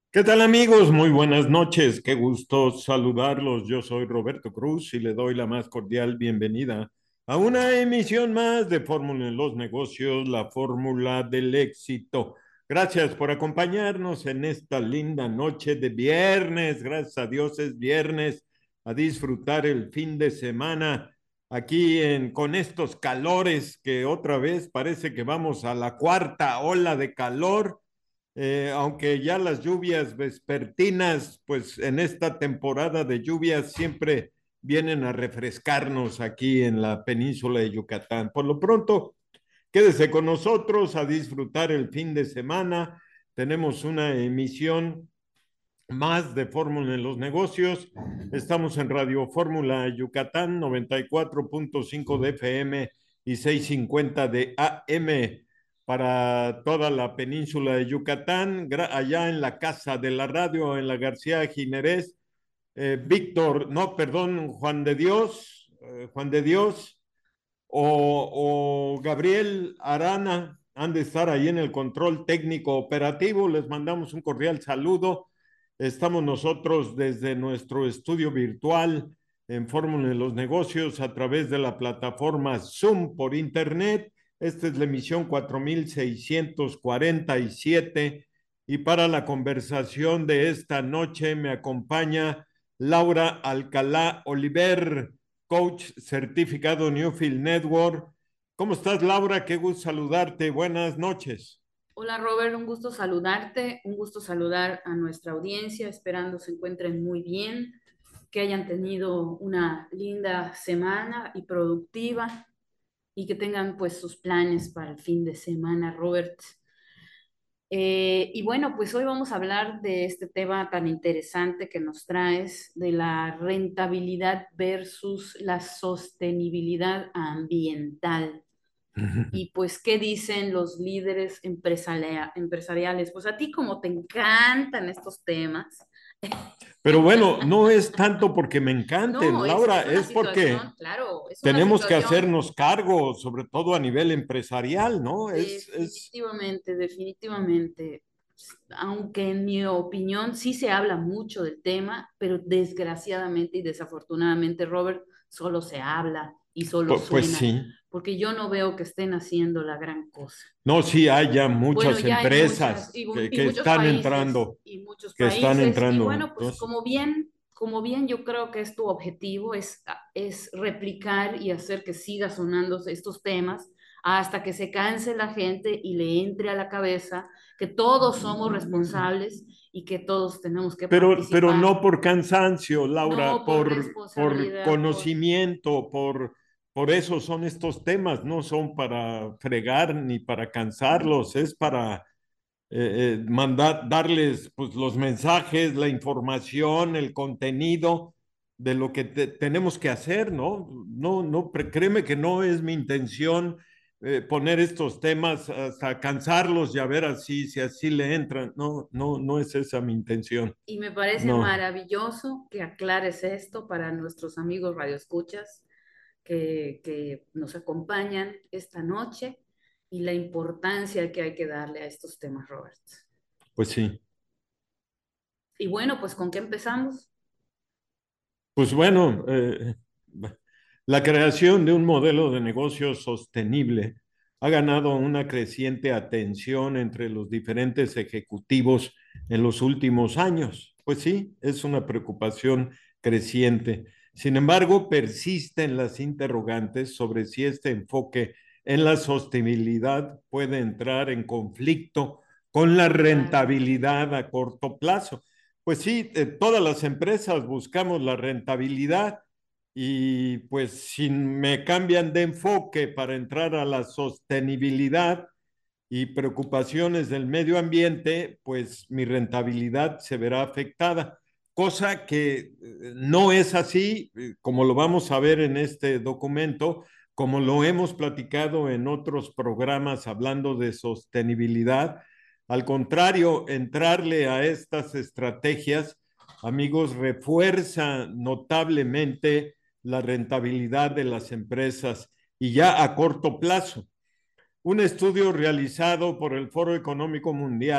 ¿Qué tal amigos? Muy buenas noches. Qué gusto saludarlos. Yo soy Roberto Cruz y le doy la más cordial bienvenida a una emisión más de Fórmula en los Negocios, la fórmula del éxito. Gracias por acompañarnos en esta linda noche de viernes. Gracias a Dios es viernes, a disfrutar el fin de semana aquí con estos calores que otra vez parece que vamos a la cuarta ola de calor, aunque ya las lluvias vespertinas, pues en esta temporada de lluvias siempre vienen a refrescarnos aquí en la península de Yucatán. Por lo pronto, quédese con nosotros a disfrutar el fin de semana. Tenemos una emisión más de Fórmula en los Negocios. Estamos en Radio Fórmula Yucatán, 94.5 de FM y 650 de AM para toda la península de Yucatán, allá en la Casa de la Radio, en la García Jiménez. Víctor, no, perdón, Juan de Dios o Gabriel Arana han de estar ahí en el control técnico operativo. Les mandamos un cordial saludo. Estamos nosotros desde nuestro estudio virtual en Fórmula de los Negocios a través de la plataforma Zoom por Internet. Esta es la emisión 4647 y para la conversación de esta noche me acompaña Laura Alcalá Oliver, coach certificado Newfield Network. ¿Cómo estás, Laura? Qué gusto saludarte. Buenas noches. Hola Robert, un gusto saludarte, un gusto saludar a nuestra audiencia, esperando se encuentren muy bien, que hayan tenido una linda semana y productiva y que tengan pues sus planes para el fin de semana, Robert. Y bueno, pues hoy vamos a hablar de este tema tan interesante que nos traes, de la rentabilidad versus la sostenibilidad ambiental. Y pues, ¿qué dicen los líderes empresariales? Pues a ti como te encantan estos temas. Pero bueno, no es tanto porque me No, encanten, es Laura, una es porque situación, claro, es una tenemos que situación hacernos cargo, sobre todo a nivel empresarial, ¿no? definitivamente, definitivamente, aunque en mi opinión sí se habla mucho del tema, pero desgraciadamente y desafortunadamente, Robert, solo se habla y solo Pues suena, sí. porque yo no veo que estén haciendo la gran cosa. No, sí hay ya Bueno, muchas ya hay muchas empresas y muchos países y muchos que están países y entrando. bueno, pues Entonces, como bien yo creo que es tu objetivo es replicar y hacer que siga sonando estos temas hasta que se canse la gente y le entre a la cabeza que todos somos responsables y que todos tenemos que pero participar, no por cansancio, Laura, no por por responsabilidad, conocimiento, por eso son estos temas, no son para fregar ni para cansarlos, es para darles pues, los mensajes, la información, el contenido de lo que tenemos que hacer, ¿no? No, no, créeme que no es mi intención poner estos temas hasta cansarlos y a ver así, si así le entran. No, no, no es esa mi intención. y me parece No. maravilloso que aclares esto para nuestros amigos radioescuchas que nos acompañan esta noche y la importancia que hay que darle a estos temas, Robert. Pues sí. Y bueno, pues ¿con qué empezamos? Pues bueno, la creación de un modelo de negocio sostenible ha ganado una creciente atención entre los diferentes ejecutivos en los últimos años. Pues sí, es una preocupación creciente. Sin embargo, persisten las interrogantes sobre si este enfoque en la sostenibilidad puede entrar en conflicto con la Claro. rentabilidad a corto plazo. Pues sí, todas las empresas buscamos la rentabilidad y pues si me cambian de enfoque para entrar a la sostenibilidad y preocupaciones del medio ambiente, pues mi rentabilidad se verá afectada. Cosa que no es así, como lo vamos a ver en este documento, como lo hemos platicado en otros programas hablando de sostenibilidad. Al contrario, entrarle a estas estrategias, amigos, refuerza notablemente la rentabilidad de las empresas y ya a corto plazo. Un estudio realizado por el Foro Económico Mundial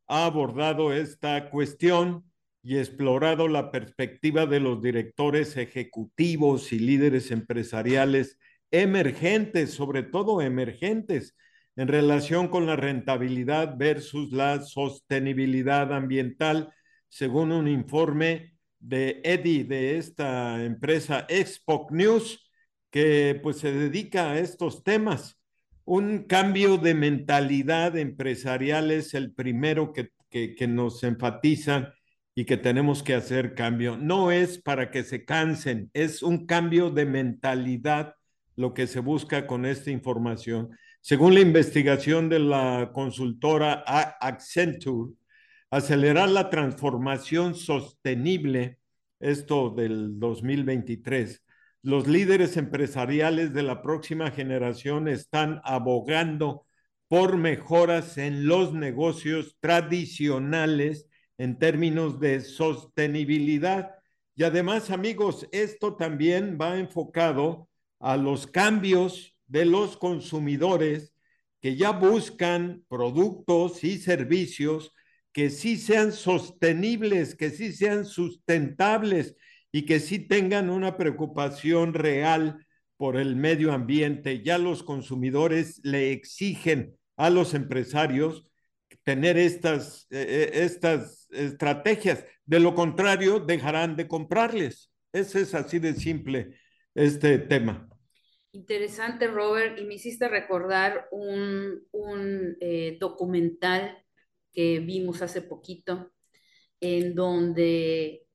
ha abordado esta cuestión y explorado la perspectiva de los directores ejecutivos y líderes empresariales emergentes, sobre todo emergentes, en relación con la rentabilidad versus la sostenibilidad ambiental, según un informe de Eddie de esta empresa Expo News, que pues se dedica a estos temas. Un cambio de mentalidad empresarial es el primero que nos enfatizan y que tenemos que hacer cambio. No es para que se cansen, es un cambio de mentalidad lo que se busca con esta información. Según la investigación de la consultora Accenture, acelerar la transformación sostenible, esto del 2023, los líderes empresariales de la próxima generación están abogando por mejoras en los negocios tradicionales en términos de sostenibilidad. Y además, amigos, esto también va enfocado a los cambios de los consumidores que ya buscan productos y servicios que sí sean sostenibles, que sí sean sustentables y que sí tengan una preocupación real por el medio ambiente. Ya los consumidores le exigen a los empresarios tener estas estrategias. De lo contrario, dejarán de comprarles. Ese es así de simple este tema. Interesante, Robert, y me hiciste recordar un documental que vimos hace poquito, en donde,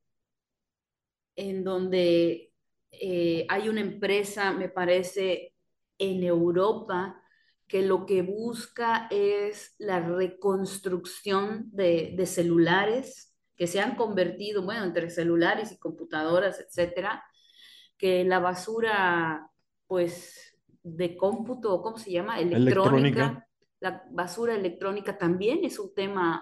en donde hay una empresa, me parece, en Europa, que lo que busca es la reconstrucción de celulares que se han convertido, bueno, entre celulares y computadoras, etcétera, que la basura, pues, de cómputo, ¿cómo se llama? Electrónica. Electrónica, la basura electrónica también es un tema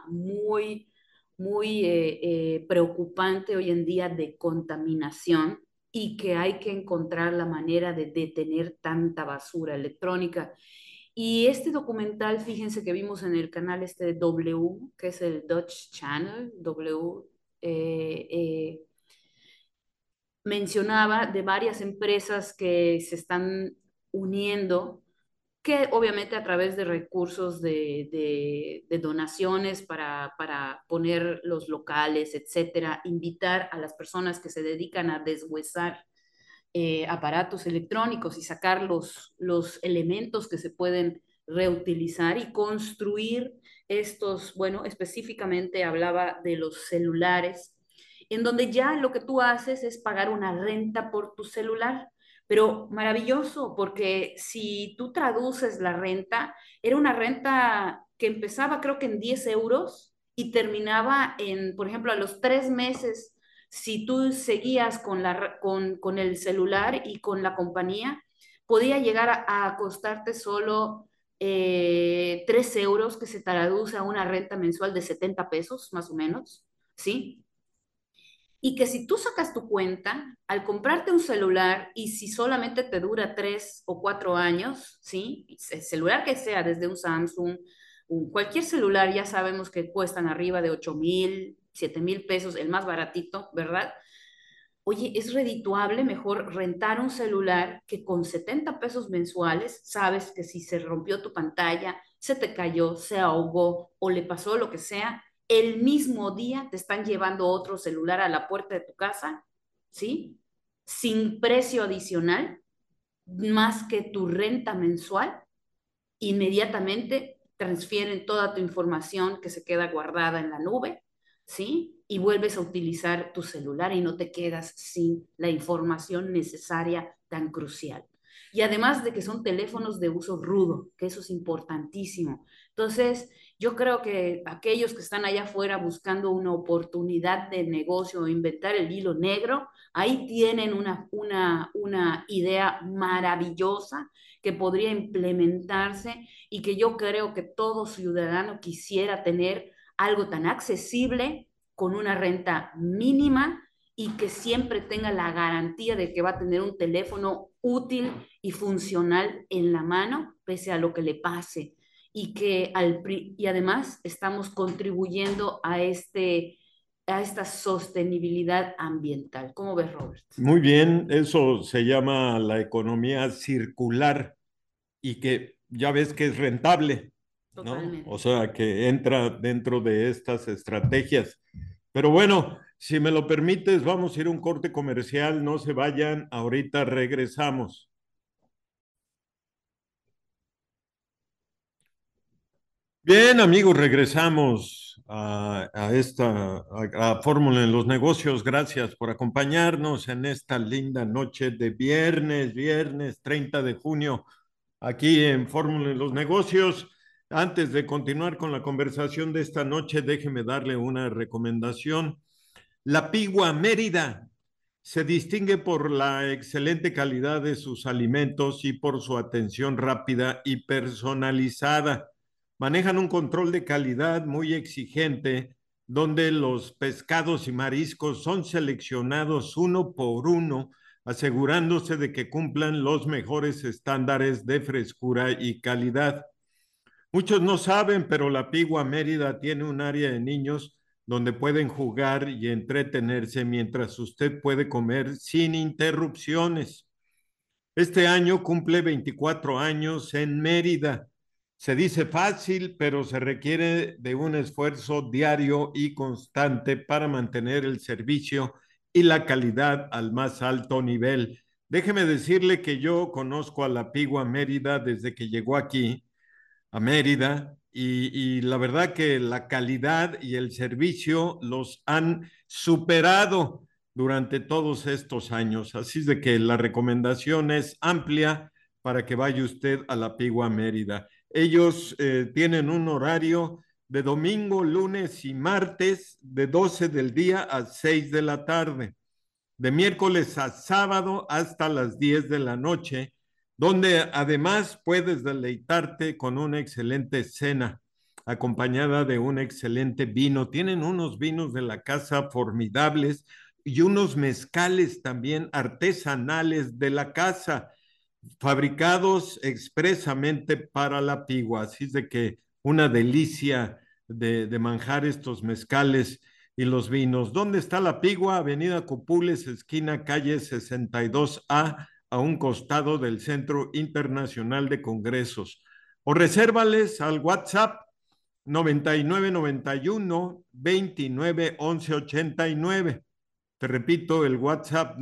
muy preocupante hoy en día de contaminación y que hay que encontrar la manera de detener tanta basura electrónica. Y este documental, fíjense que vimos en el canal este de W, que es el Dutch Channel, W, eh, eh, mencionaba de varias empresas que se están uniendo, que obviamente a través de recursos de donaciones para poner los locales, etcétera, invitar a las personas que se dedican a deshuesar aparatos electrónicos y sacar los elementos que se pueden reutilizar y construir estos, bueno, específicamente hablaba de los celulares, en donde ya lo que tú haces es pagar una renta por tu celular. Pero maravilloso, porque si tú traduces la renta, era una renta que empezaba creo que en 10 euros y terminaba en, por ejemplo, a los 3 meses, si tú seguías con el celular y con la compañía, podía llegar a costarte solo 3 euros, que se traduce a una renta mensual de 70 pesos, más o menos, ¿sí? Y que si tú sacas tu cuenta, al comprarte un celular y si solamente te dura 3 o 4 años, ¿sí? El celular que sea, desde un Samsung, cualquier celular ya sabemos que cuestan arriba de 8,000, 7,000 pesos, el más baratito, ¿verdad? Oye, es redituable mejor rentar un celular que con 70 pesos mensuales, sabes que si se rompió tu pantalla, se te cayó, se ahogó o le pasó lo que sea, el mismo día te están llevando otro celular a la puerta de tu casa, ¿sí? Sin precio adicional, más que tu renta mensual, inmediatamente transfieren toda tu información que se queda guardada en la nube, ¿sí? Y vuelves a utilizar tu celular y no te quedas sin la información necesaria tan crucial. Y además de que son teléfonos de uso rudo, que eso es importantísimo. Entonces, yo creo que aquellos que están allá afuera buscando una oportunidad de negocio o inventar el hilo negro, ahí tienen una idea maravillosa que podría implementarse y que yo creo que todo ciudadano quisiera tener algo tan accesible con una renta mínima y que siempre tenga la garantía de que va a tener un teléfono útil y funcional en la mano, pese a lo que le pase. y además estamos contribuyendo a esta sostenibilidad ambiental. ¿Cómo ves, Robert? Muy bien, eso se llama la economía circular y que ya ves que es rentable, ¿no? O Totalmente. sea, que entra dentro de estas estrategias. Pero bueno, si me lo permites, vamos a ir a un corte comercial, no se vayan, ahorita regresamos. Bien, amigos, regresamos a esta a Fórmula en los Negocios. Gracias por acompañarnos en esta linda noche de viernes 30 de junio, aquí en Fórmula en los Negocios. Antes de continuar con la conversación de esta noche, déjeme darle una recomendación. La Pigua Mérida se distingue por la excelente calidad de sus alimentos y por su atención rápida y personalizada. Manejan un control de calidad muy exigente, donde los pescados y mariscos son seleccionados uno por uno, asegurándose de que cumplan los mejores estándares de frescura y calidad. Muchos no saben, pero la Pigua Mérida tiene un área de niños donde pueden jugar y entretenerse mientras usted puede comer sin interrupciones. Este año cumple 24 años en Mérida. Se dice fácil, pero se requiere de un esfuerzo diario y constante para mantener el servicio y la calidad al más alto nivel. Déjeme decirle que yo conozco a la Pigua Mérida desde que llegó aquí a Mérida y la verdad que la calidad y el servicio los han superado durante todos estos años. Así es de que la recomendación es amplia para que vaya usted a la Pigua Mérida. Ellos tienen un horario de domingo, lunes y martes de 12 del día a 6 de la tarde, de miércoles a sábado hasta las 10 de la noche, donde además puedes deleitarte con una excelente cena acompañada de un excelente vino. Tienen unos vinos de la casa formidables y unos mezcales también artesanales de la casa, fabricados expresamente para la pigua. Así es de que una delicia de manjar estos mezcales y los vinos. ¿Dónde está la pigua? Avenida Cupules, esquina calle 62A, a un costado del Centro Internacional de Congresos. O resérvales al WhatsApp 9991 29 11 89. Te repito, el WhatsApp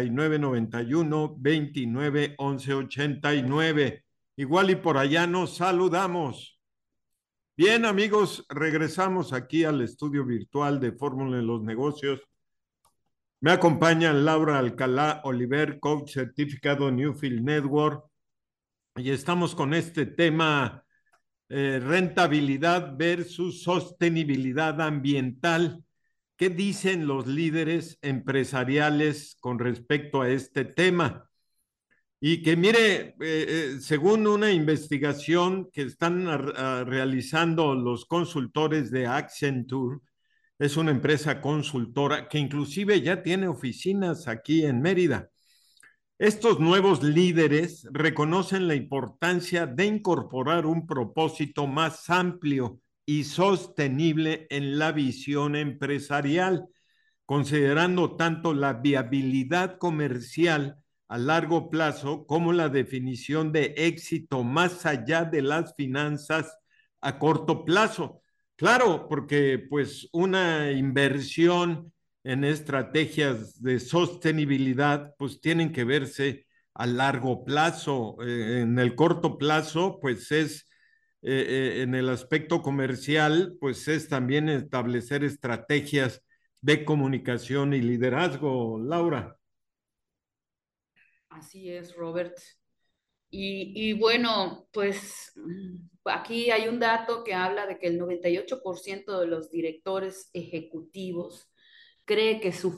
9991 29 11 89. Igual y por allá nos saludamos. Bien, amigos, regresamos aquí al estudio virtual de Fórmula en los Negocios. Me acompaña Laura Alcalá Oliver, coach certificado Newfield Network, y estamos con este tema, rentabilidad versus sostenibilidad ambiental. ¿Qué dicen los líderes empresariales con respecto a este tema? Y que mire, según una investigación que están realizando los consultores de Accenture, es una empresa consultora que inclusive ya tiene oficinas aquí en Mérida. Estos nuevos líderes reconocen la importancia de incorporar un propósito más amplio y sostenible en la visión empresarial, considerando tanto la viabilidad comercial a largo plazo como la definición de éxito más allá de las finanzas a corto plazo. Claro, porque pues una inversión en estrategias de sostenibilidad pues tienen que verse a largo plazo. En el corto plazo pues es en el aspecto comercial pues es también establecer estrategias de comunicación y liderazgo, Laura. Así es, Robert. Y bueno, pues aquí hay un dato que habla de que el 98% de los directores ejecutivos cree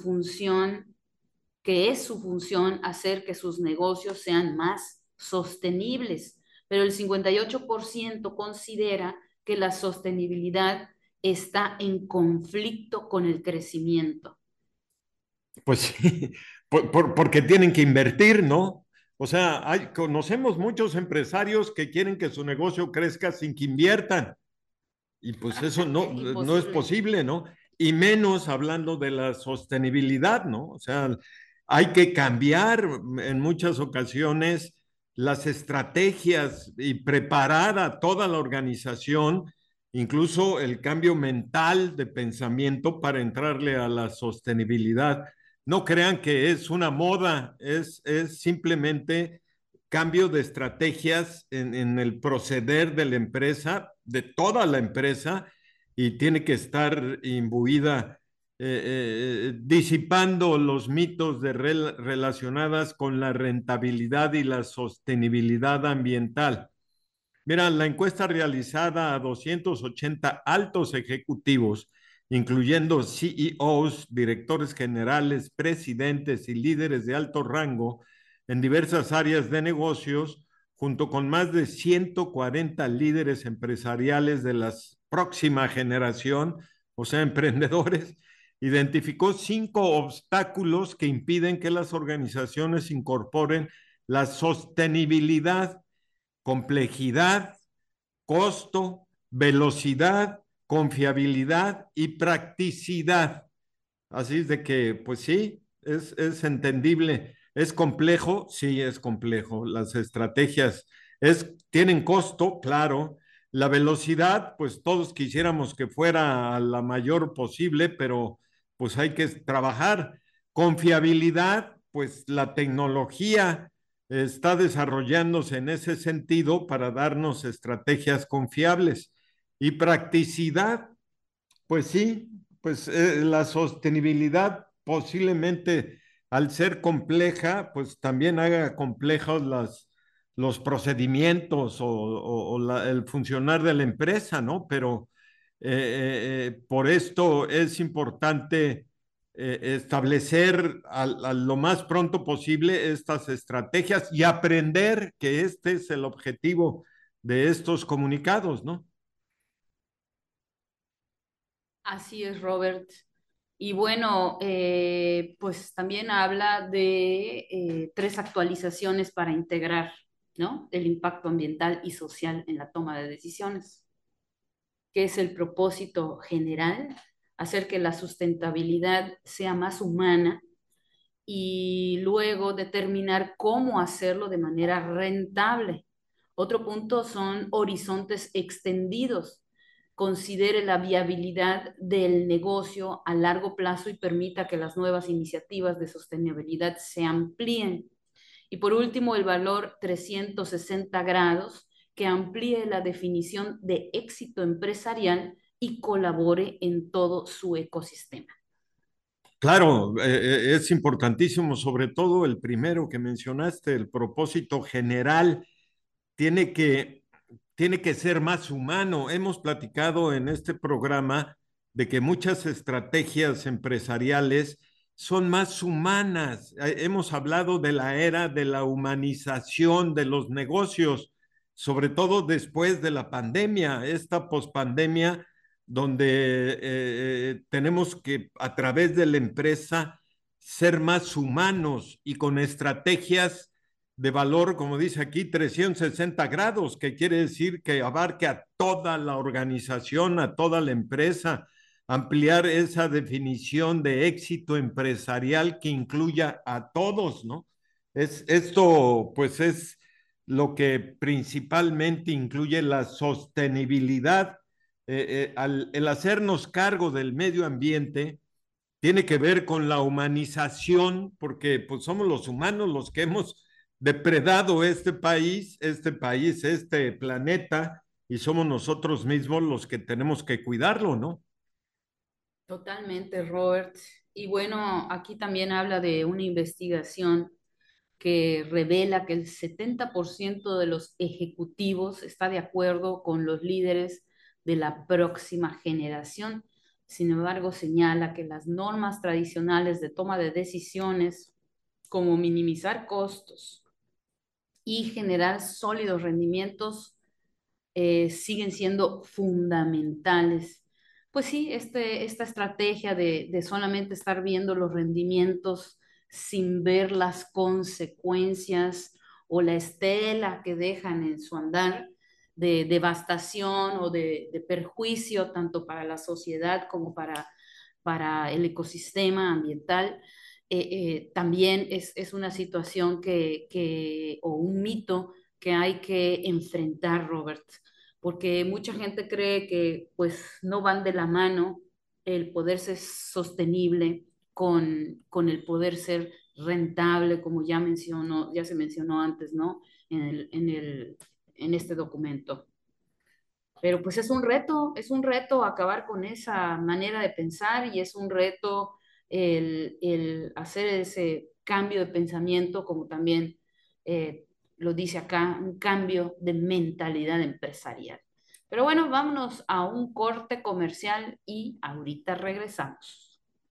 que es su función hacer que sus negocios sean más sostenibles, pero el 58% considera que la sostenibilidad está en conflicto con el crecimiento. Pues sí, porque tienen que invertir, ¿no? O sea, conocemos muchos empresarios que quieren que su negocio crezca sin que inviertan. Y pues eso no es Imposible. posible, ¿no? Y menos hablando de la sostenibilidad, ¿no? O sea, hay que cambiar en muchas ocasiones las estrategias y preparar a toda la organización, incluso el cambio mental de pensamiento para entrarle a la sostenibilidad. No crean que es una moda, es simplemente cambio de estrategias en el proceder de la empresa, de toda la empresa, y tiene que estar imbuida, disipando los mitos relacionadas con la rentabilidad y la sostenibilidad ambiental. Mira, la encuesta realizada a 280 altos ejecutivos, incluyendo CEOs, directores generales, presidentes y líderes de alto rango en diversas áreas de negocios, junto con más de 140 líderes empresariales de la próxima generación, o sea, emprendedores, identificó 5 obstáculos que impiden que las organizaciones incorporen la sostenibilidad: complejidad, costo, velocidad, confiabilidad y practicidad. Así es de que, pues sí, es entendible. ¿Es complejo? Sí, es complejo. Las estrategias tienen costo, claro. La velocidad, pues todos quisiéramos que fuera la mayor posible, pero pues hay que trabajar. Confiabilidad, pues la tecnología está desarrollándose en ese sentido para darnos estrategias confiables. Y practicidad, pues sí, pues la sostenibilidad posiblemente al ser compleja, pues también haga complejos los procedimientos o el funcionar de la empresa, ¿no? Pero por esto es importante establecer a lo más pronto posible estas estrategias y aprender que este es el objetivo de estos comunicados, ¿no? Así es, Robert. Y bueno, pues también habla de tres actualizaciones para integrar, ¿no? El impacto ambiental y social en la toma de decisiones, que es el propósito general, hacer que la sustentabilidad sea más humana y luego determinar cómo hacerlo de manera rentable. Otro punto son horizontes extendidos. Considere la viabilidad del negocio a largo plazo y permita que las nuevas iniciativas de sostenibilidad se amplíen. Y por último, el valor 360 grados, que amplíe la definición de éxito empresarial y colabore en todo su ecosistema. Claro, es importantísimo, sobre todo el primero que mencionaste, el propósito general tiene que, tiene que ser más humano. Hemos platicado en este programa de que muchas estrategias empresariales son más humanas. Hemos hablado de la era de la humanización de los negocios, sobre todo después de la pandemia, esta pospandemia donde tenemos que a través de la empresa ser más humanos y con estrategias de valor, como dice aquí, 360 grados, que quiere decir que abarque a toda la organización, a toda la empresa, ampliar esa definición de éxito empresarial que incluya a todos, ¿no? Esto, pues, es lo que principalmente incluye la sostenibilidad. El hacernos cargo del medio ambiente tiene que ver con la humanización, porque pues somos los humanos los que hemos depredado este planeta, y somos nosotros mismos los que tenemos que cuidarlo, ¿no? Totalmente, Robert. Y bueno, aquí también habla de una investigación que revela que el 70% de los ejecutivos está de acuerdo con los líderes de la próxima generación. Sin embargo, señala que las normas tradicionales de toma de decisiones, como minimizar costos y generar sólidos rendimientos, siguen siendo fundamentales. Pues sí, esta estrategia de solamente estar viendo los rendimientos sin ver las consecuencias o la estela que dejan en su andar de devastación o de perjuicio tanto para la sociedad como para el ecosistema ambiental, también es una situación o un mito que hay que enfrentar, Robert, porque mucha gente cree que pues no van de la mano el poder ser sostenible con el poder ser rentable, como ya se mencionó antes, ¿no? En este documento. Pero pues es un reto acabar con esa manera de pensar y es un reto el hacer ese cambio de pensamiento, como también lo dice acá, un cambio de mentalidad empresarial. Pero bueno, vámonos a un corte comercial y ahorita regresamos.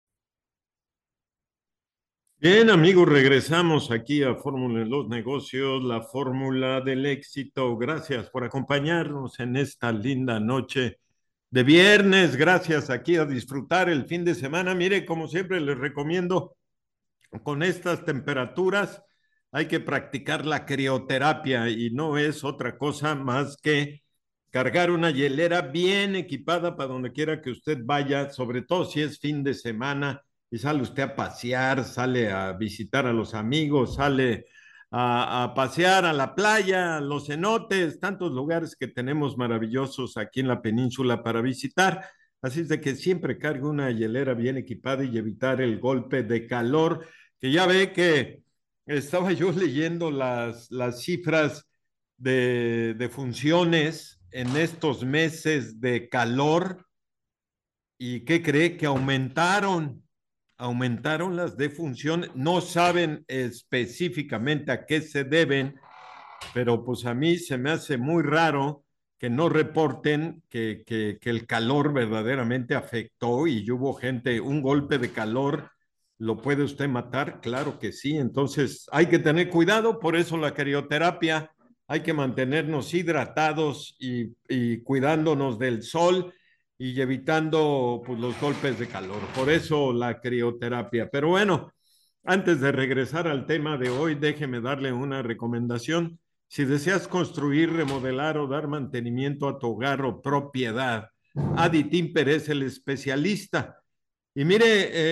Bien, amigos, regresamos aquí a Fórmula en los Negocios, la fórmula del éxito. Gracias por acompañarnos en esta linda noche de viernes. Gracias aquí a disfrutar el fin de semana. Mire, como siempre les recomiendo, con estas temperaturas hay que practicar la crioterapia y no es otra cosa más que cargar una hielera bien equipada para donde quiera que usted vaya, sobre todo si es fin de semana y sale usted a pasear, sale a visitar a los amigos, sale a pasear a la playa, a los cenotes, tantos lugares que tenemos maravillosos aquí en la península para visitar. Así es de que siempre cargue una hielera bien equipada y evitar el golpe de calor, que ya ve que estaba yo leyendo las cifras de funciones en estos meses de calor y ¿qué cree? Que aumentaron las defunciones, no saben específicamente a qué se deben, pero pues a mí se me hace muy raro que no reporten que el calor verdaderamente afectó y hubo gente, un golpe de calor, ¿lo puede usted matar? Claro que sí, entonces hay que tener cuidado, por eso la crioterapia, hay que mantenernos hidratados y cuidándonos del sol y evitando pues, los golpes de calor, por eso la crioterapia. Pero bueno, antes de regresar al tema de hoy, déjeme darle una recomendación. Si deseas construir, remodelar o dar mantenimiento a tu hogar o propiedad, Adi Timper es el especialista. Y mire,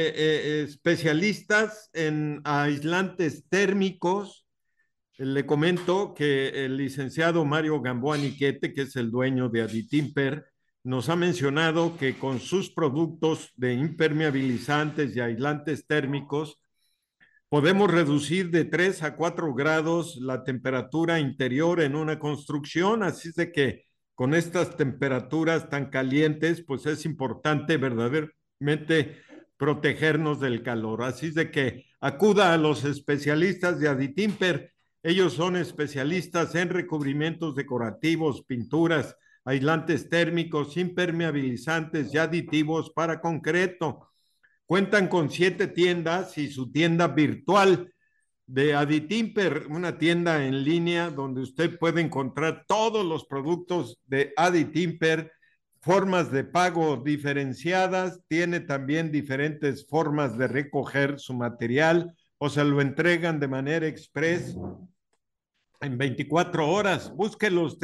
especialistas en aislantes térmicos, le comento que el licenciado Mario Gamboa Niquete, que es el dueño de Adi Timper, nos ha mencionado que con sus productos de impermeabilizantes y aislantes térmicos, podemos reducir de 3 a 4 grados la temperatura interior en una construcción, así es de que con estas temperaturas tan calientes, pues es importante verdaderamente protegernos del calor. Así es de que acuda a los especialistas de Aditimper. Ellos son especialistas en recubrimientos decorativos, pinturas, aislantes térmicos, impermeabilizantes y aditivos para concreto. Cuentan con 7 tiendas y su tienda virtual de Aditimper, una tienda en línea donde usted puede encontrar todos los productos de Aditimper, formas de pago diferenciadas, tiene también diferentes formas de recoger su material o se lo entregan de manera express en 24 horas. Búsquelos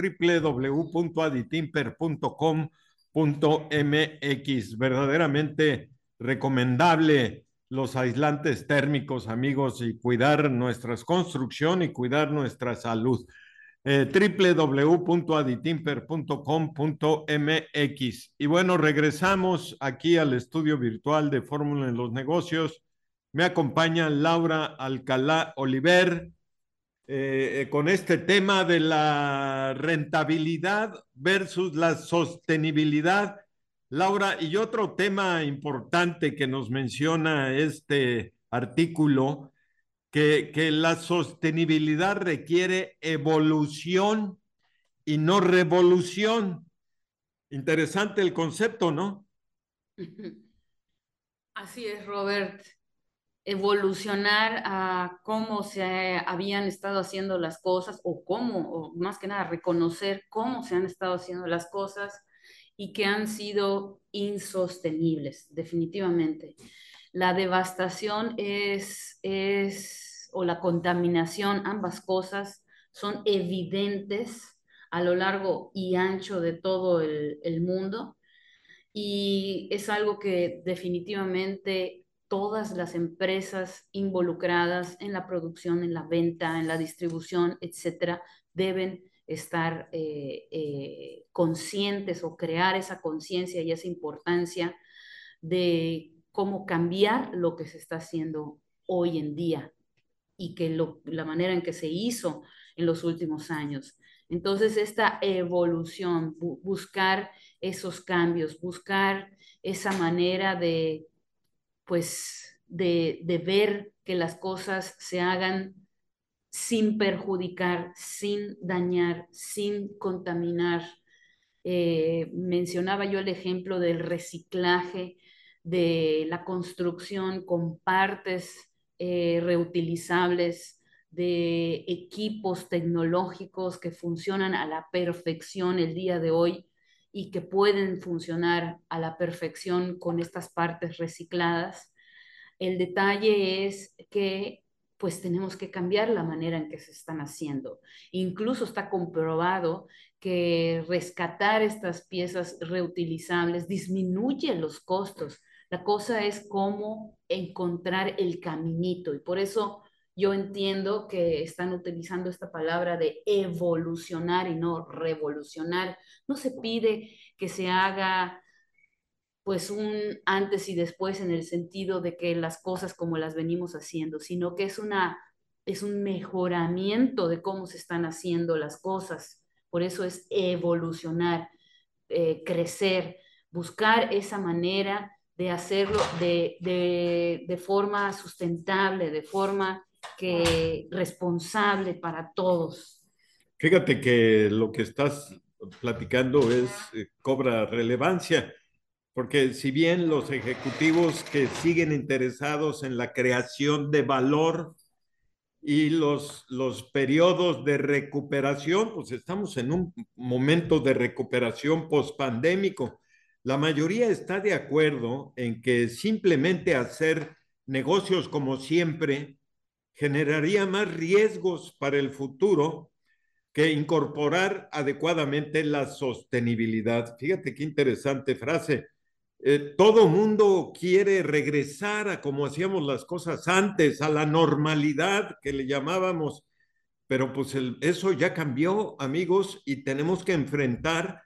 www.aditimper.com.mx. Verdaderamente recomendable los aislantes térmicos, amigos, y cuidar nuestra construcción y cuidar nuestra salud. www.aditimper.com.mx. Y bueno, regresamos aquí al estudio virtual de Fórmula en los Negocios. Me acompaña Laura Alcalá Oliver, con este tema de la rentabilidad versus la sostenibilidad. Laura, y otro tema importante que nos menciona este artículo, que la sostenibilidad requiere evolución y no revolución. Interesante el concepto, ¿no? Así es, Robert. Evolucionar a cómo se habían estado haciendo las cosas o más que nada reconocer cómo se han estado haciendo las cosas y que han sido insostenibles, definitivamente. La devastación o la contaminación, ambas cosas, son evidentes a lo largo y ancho de todo el mundo y es algo que definitivamente todas las empresas involucradas en la producción, en la venta, en la distribución, etcétera, deben estar conscientes o crear esa conciencia y esa importancia de cómo cambiar lo que se está haciendo hoy en día y que la manera en que se hizo en los últimos años. Entonces, esta evolución, buscar esos cambios, buscar esa manera de, pues, de ver que las cosas se hagan sin perjudicar, sin dañar, sin contaminar. Mencionaba yo el ejemplo del reciclaje, de la construcción con partes reutilizables, de equipos tecnológicos que funcionan a la perfección el día de hoy y que pueden funcionar a la perfección con estas partes recicladas. El detalle es que pues tenemos que cambiar la manera en que se están haciendo. Incluso está comprobado que rescatar estas piezas reutilizables disminuye los costos. La cosa es cómo encontrar el caminito y por eso yo entiendo que están utilizando esta palabra de evolucionar y no revolucionar. No se pide que se haga pues un antes y después en el sentido de que las cosas como las venimos haciendo, sino que es un mejoramiento de cómo se están haciendo las cosas. Por eso es evolucionar, crecer, buscar esa manera de hacerlo de forma sustentable, de forma que responsable para todos. Fíjate que lo que estás platicando cobra relevancia, porque si bien los ejecutivos que siguen interesados en la creación de valor y los periodos de recuperación, pues estamos en un momento de recuperación pospandémico. La mayoría está de acuerdo en que simplemente hacer negocios como siempre generaría más riesgos para el futuro que incorporar adecuadamente la sostenibilidad. Fíjate qué interesante frase. Todo mundo quiere regresar a como hacíamos las cosas antes, a la normalidad que le llamábamos, pero pues eso ya cambió, amigos, y tenemos que enfrentar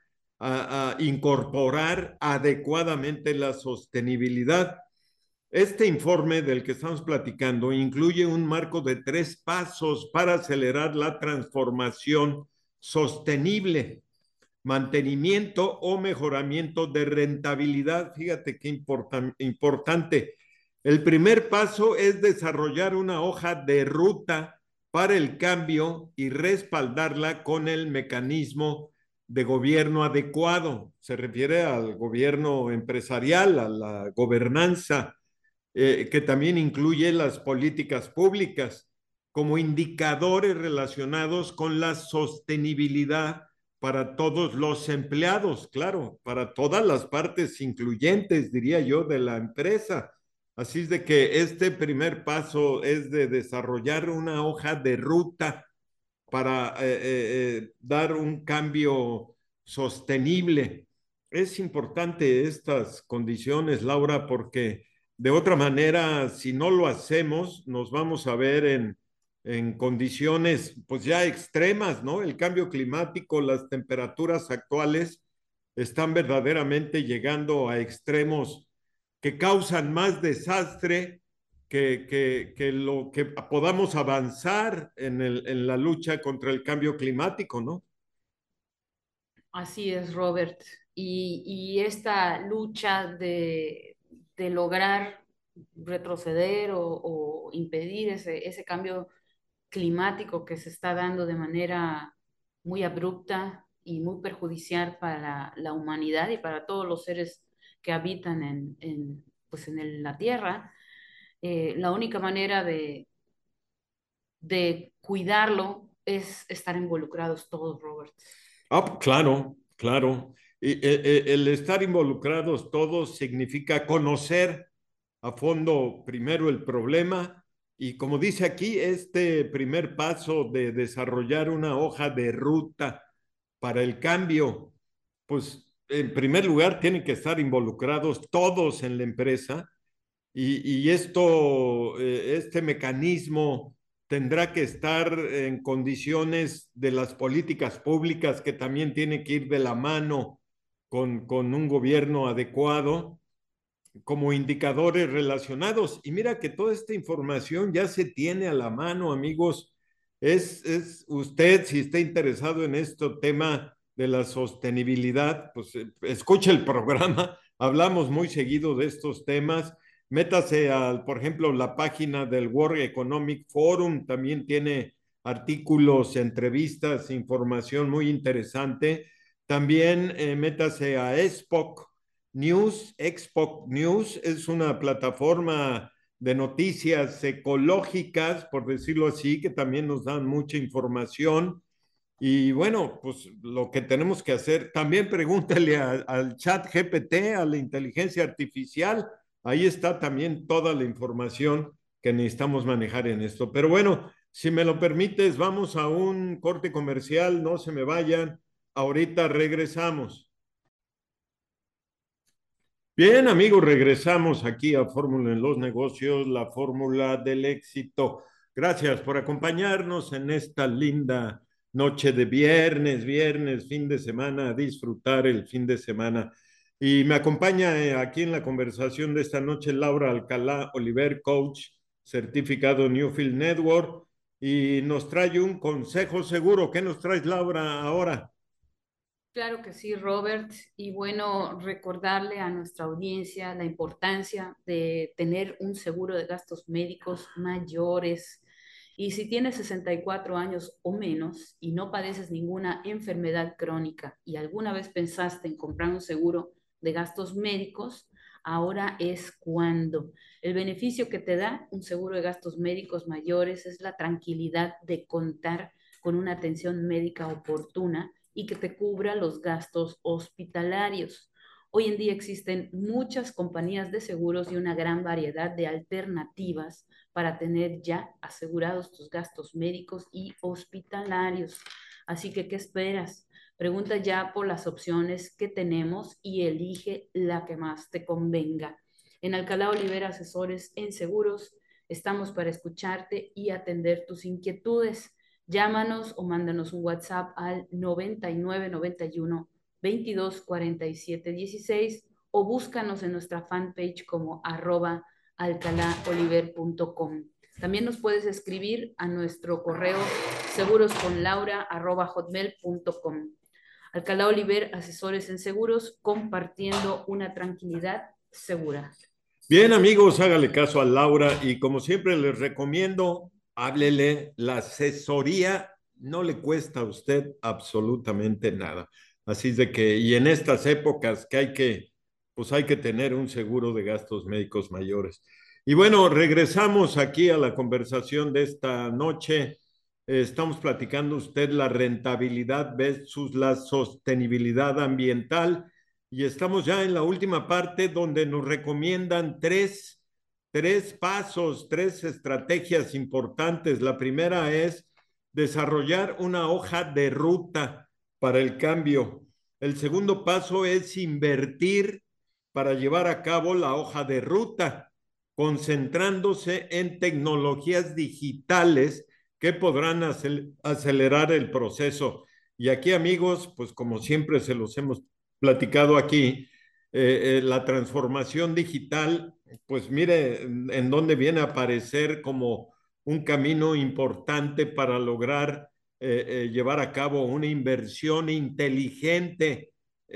a incorporar adecuadamente la sostenibilidad. Este informe del que estamos platicando incluye un marco de 3 pasos para acelerar la transformación sostenible, mantenimiento o mejoramiento de rentabilidad. Fíjate qué importante. El primer paso es desarrollar una hoja de ruta para el cambio y respaldarla con el mecanismo de gobierno adecuado. Se refiere al gobierno empresarial, a la gobernanza que también incluye las políticas públicas como indicadores relacionados con la sostenibilidad para todos los empleados, claro, para todas las partes incluyentes, diría yo, de la empresa. Así es de que este primer paso es de desarrollar una hoja de ruta para dar un cambio sostenible. Es importante estas condiciones, Laura, porque de otra manera, si no lo hacemos, nos vamos a ver en condiciones pues ya extremas, ¿no? El cambio climático, las temperaturas actuales están verdaderamente llegando a extremos que causan más desastre que lo que podamos avanzar en la lucha contra el cambio climático, ¿no? Así es, Robert. Y esta lucha de lograr retroceder o impedir ese cambio climático que se está dando de manera muy abrupta y muy perjudicial para la humanidad y para todos los seres que habitan pues la Tierra, la única manera de cuidarlo es estar involucrados todos, Robert. Ah, claro, claro. Y, el estar involucrados todos significa conocer a fondo primero el problema, Y como dice aquí, este primer paso de desarrollar una hoja de ruta para el cambio, pues en primer lugar tienen que estar involucrados todos en la empresa y esto, este mecanismo tendrá que estar en condiciones de las políticas públicas que también tiene que ir de la mano con un gobierno adecuado como indicadores relacionados. Y mira que toda esta información ya se tiene a la mano, amigos. Es usted, si está interesado en este tema de la sostenibilidad, pues escuche el programa. Hablamos muy seguido de estos temas. Métase al, por ejemplo, la página del World Economic Forum, también tiene artículos, entrevistas, información muy interesante. También métase a ESPOC, News, Expo News es una plataforma de noticias ecológicas, por decirlo así, que también nos dan mucha información. Y bueno, pues lo que tenemos que hacer, también pregúntale al chat GPT, a la inteligencia artificial, ahí está también toda la información que necesitamos manejar en esto. Pero bueno, si me lo permites, vamos a un corte comercial, no se me vayan, ahorita regresamos. Bien, amigos, regresamos aquí a Fórmula en los Negocios, la fórmula del éxito. Gracias por acompañarnos en esta linda noche de viernes, fin de semana, a disfrutar el fin de semana. Y me acompaña aquí en la conversación de esta noche Laura Alcalá Oliver, coach certificado Newfield Network, y nos trae un consejo seguro. ¿Qué nos traes, Laura, ahora? Claro que sí, Robert. Y bueno, recordarle a nuestra audiencia la importancia de tener un seguro de gastos médicos mayores. Y si tienes 64 años o menos y no padeces ninguna enfermedad crónica y alguna vez pensaste en comprar un seguro de gastos médicos, ahora es cuando. El beneficio que te da un seguro de gastos médicos mayores es la tranquilidad de contar con una atención médica oportuna y que te cubra los gastos hospitalarios. Hoy en día existen muchas compañías de seguros y una gran variedad de alternativas para tener ya asegurados tus gastos médicos y hospitalarios. Así que, ¿qué esperas? Pregunta ya por las opciones que tenemos y elige la que más te convenga. En Alcalá Olivera Asesores en Seguros estamos para escucharte y atender tus inquietudes. Llámanos o mándanos un WhatsApp al 9991 22 47 16 o búscanos en nuestra fanpage como @alcalaoliver.com. También nos puedes escribir a nuestro correo segurosconlaura@hotmail.com. Alcalá Oliver, asesores en seguros, compartiendo una tranquilidad segura. Bien, amigos, hágale caso a Laura y como siempre les recomiendo, háblele, la asesoría no le cuesta a usted absolutamente nada. Así es de que, y en estas épocas que pues hay que tener un seguro de gastos médicos mayores. Y bueno, regresamos aquí a la conversación de esta noche. Estamos platicando usted la rentabilidad versus la sostenibilidad ambiental. Y estamos ya en la última parte donde nos recomiendan tres pasos, tres estrategias importantes. La primera es desarrollar una hoja de ruta para el cambio. El segundo paso es invertir para llevar a cabo la hoja de ruta, concentrándose en tecnologías digitales que podrán acelerar el proceso. Y aquí, amigos, pues como siempre se los hemos platicado aquí, la transformación digital, pues mire en dónde viene a aparecer como un camino importante para lograr llevar a cabo una inversión inteligente,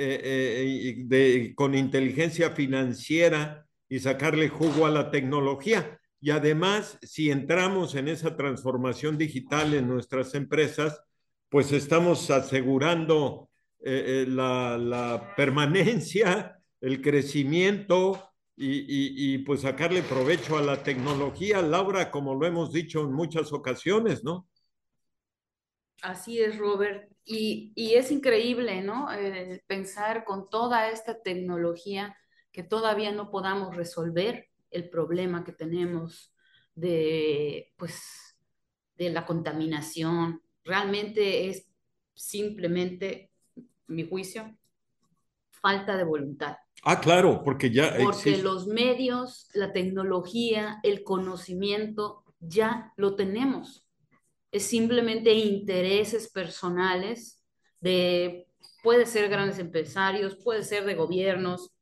con inteligencia financiera y sacarle jugo a la tecnología. Y además, si entramos en esa transformación digital en nuestras empresas, pues estamos asegurando la permanencia, el crecimiento pues sacarle provecho a la tecnología, Laura, como lo hemos dicho en muchas ocasiones, ¿no? Así es, Robert. Y es increíble, ¿no? Pensar con toda esta tecnología que todavía no podamos resolver el problema que tenemos pues, de la contaminación. Realmente es simplemente, mi juicio, falta de voluntad. Ah, claro, porque ya Porque existe. los medios, la tecnología, el conocimiento, ya lo tenemos. Es simplemente intereses personales de, puede ser grandes empresarios, puede ser de gobiernos,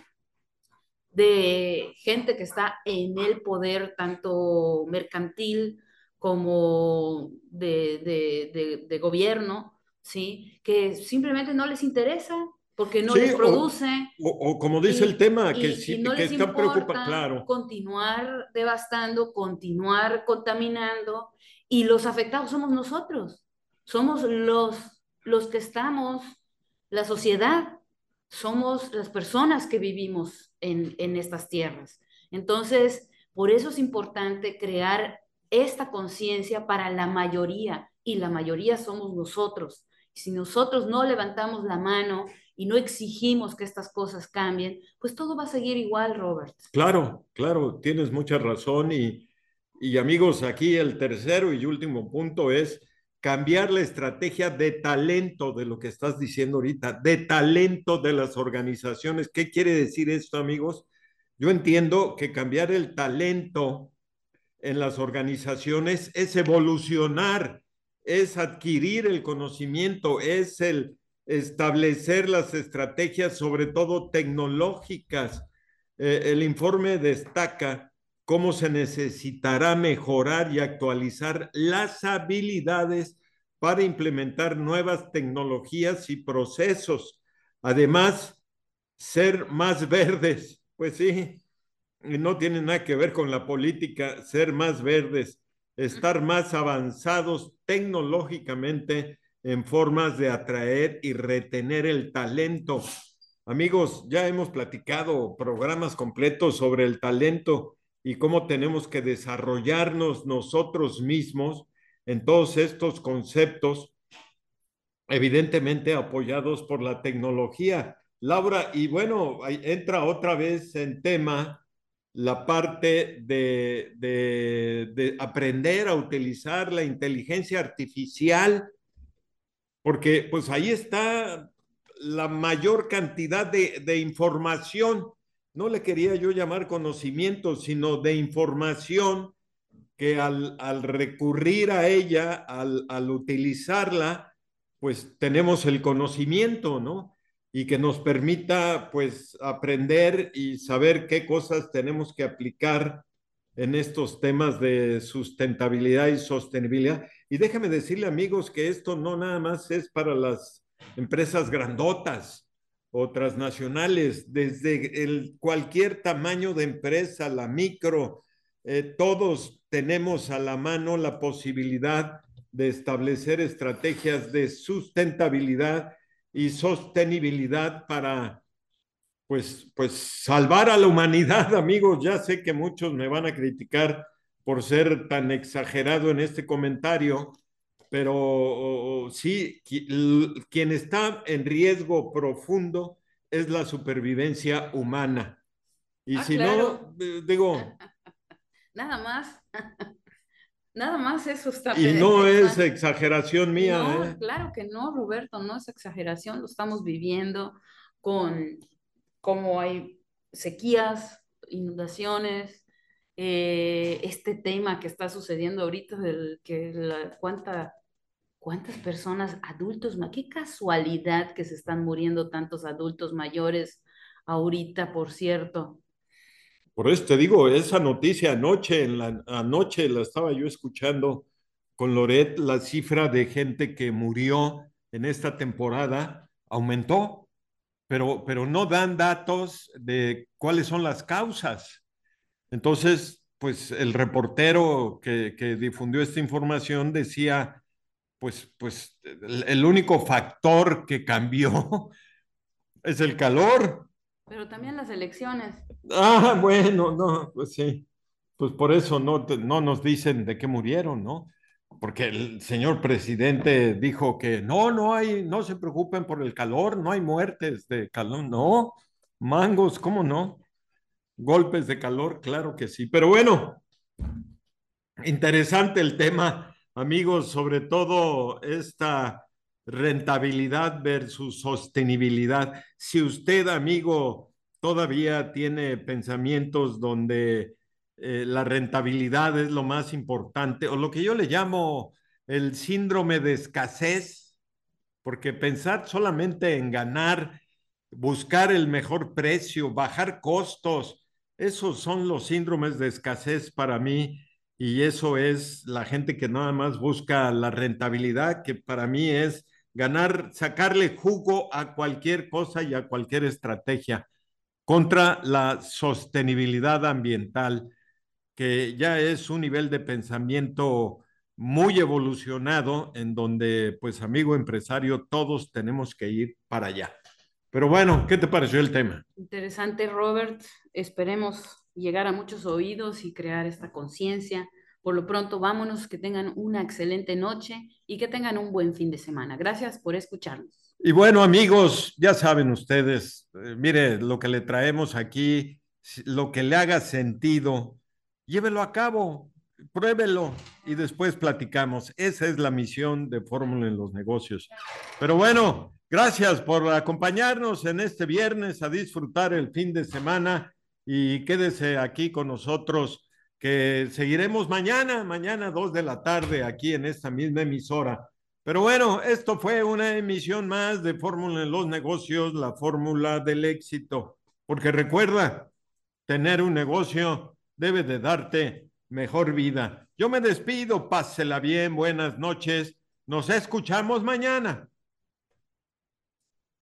de gente que está en el poder, tanto mercantil como de gobierno, ¿sí? Que simplemente no les interesa porque no Sí, les produce o como dice el tema, que, y sí, no que les están preocupados, importa claro. continuar devastando, continuar contaminando, y los afectados somos nosotros, somos los que estamos, la sociedad, somos las personas que vivimos en estas tierras. Entonces, por eso es importante crear esta conciencia para la mayoría, y la mayoría somos nosotros. Si nosotros no levantamos la mano y no exigimos que estas cosas cambien, pues todo va a seguir igual, Robert. Claro, claro, tienes mucha razón y amigos, aquí el tercero y último punto es cambiar la estrategia de talento de lo que estás diciendo ahorita, de talento de las organizaciones. ¿Qué quiere decir esto, amigos? Yo entiendo que cambiar el talento en las organizaciones es evolucionar, es adquirir el conocimiento, es el establecer las estrategias, sobre todo tecnológicas. El informe destaca cómo se necesitará mejorar y actualizar las habilidades para implementar nuevas tecnologías y procesos. Además, ser más verdes, pues sí, no tiene nada que ver con la política, ser más verdes, estar más avanzados tecnológicamente en formas de atraer y retener el talento. Amigos, ya hemos platicado programas completos sobre el talento y cómo tenemos que desarrollarnos nosotros mismos en todos estos conceptos, evidentemente apoyados por la tecnología. Laura, y bueno, entra otra vez en tema la parte de aprender a utilizar la inteligencia artificial, porque pues ahí está la mayor cantidad de información. No le quería yo llamar conocimiento, sino de información que al recurrir a ella, al utilizarla, pues tenemos el conocimiento, ¿no? Y que nos permita, pues, aprender y saber qué cosas tenemos que aplicar en estos temas de sustentabilidad y sostenibilidad. Y déjame decirle, amigos, que esto no nada más es para las empresas grandotas o transnacionales, desde cualquier tamaño de empresa, la micro, todos tenemos a la mano la posibilidad de establecer estrategias de sustentabilidad y sostenibilidad para, pues salvar a la humanidad, amigos. Ya sé que muchos me van a criticar por ser tan exagerado en este comentario, pero sí, quien está en riesgo profundo es la supervivencia humana. Y Ah, si claro, no, digo, nada más, nada más eso está, y no es está. exageración mía, No, ¿eh? claro que no, Roberto, no es exageración, lo estamos viviendo con cómo hay sequías, inundaciones, este tema que está sucediendo ahorita del que cuántas personas, adultos, qué casualidad que se están muriendo tantos adultos mayores ahorita, por cierto. Por eso te digo, esa noticia anoche, anoche la estaba yo escuchando con Loret, la cifra de gente que murió en esta temporada aumentó, pero no dan datos de cuáles son las causas. Entonces, pues el reportero que difundió esta información decía, pues el único factor que cambió es el calor. Pero también las elecciones. Ah, bueno, no, pues sí. Pues por eso no nos dicen de qué murieron, ¿no? Porque el señor presidente dijo que no se preocupen por el calor, no hay muertes de calor, no, mangos, ¿cómo no? Golpes de calor, claro que sí. Pero bueno, Interesante el tema, amigos, sobre todo esta rentabilidad versus sostenibilidad. Si usted, amigo, todavía tiene pensamientos donde la rentabilidad es lo más importante, o lo que yo le llamo el síndrome de escasez, porque pensar solamente en ganar, buscar el mejor precio, bajar costos, esos son los síndromes de escasez para mí y eso es la gente que nada más busca la rentabilidad, que para mí es ganar, sacarle jugo a cualquier cosa y a cualquier estrategia contra la sostenibilidad ambiental, que ya es un nivel de pensamiento muy evolucionado en donde, pues amigo empresario, todos tenemos que ir para allá. Pero bueno, ¿qué te pareció el tema? Interesante, Robert. Esperemos llegar a muchos oídos y crear esta conciencia. Por lo pronto, vámonos, que tengan una excelente noche y que tengan un buen fin de semana. Gracias por escucharnos. Y bueno, amigos, ya saben ustedes, mire, lo que le traemos aquí, lo que le haga sentido, llévelo a cabo, pruébelo y después platicamos. Esa es la misión de Fórmula en los negocios. Pero bueno, gracias por acompañarnos en este viernes a disfrutar el fin de semana y quédese aquí con nosotros, que seguiremos mañana 2 de la tarde, aquí en esta misma emisora. Pero bueno, esto fue una emisión más de Fórmula en los negocios, la fórmula del éxito. Porque recuerda, tener un negocio debe de darte mejor vida. Yo me despido, pásela bien, buenas noches. Nos escuchamos mañana.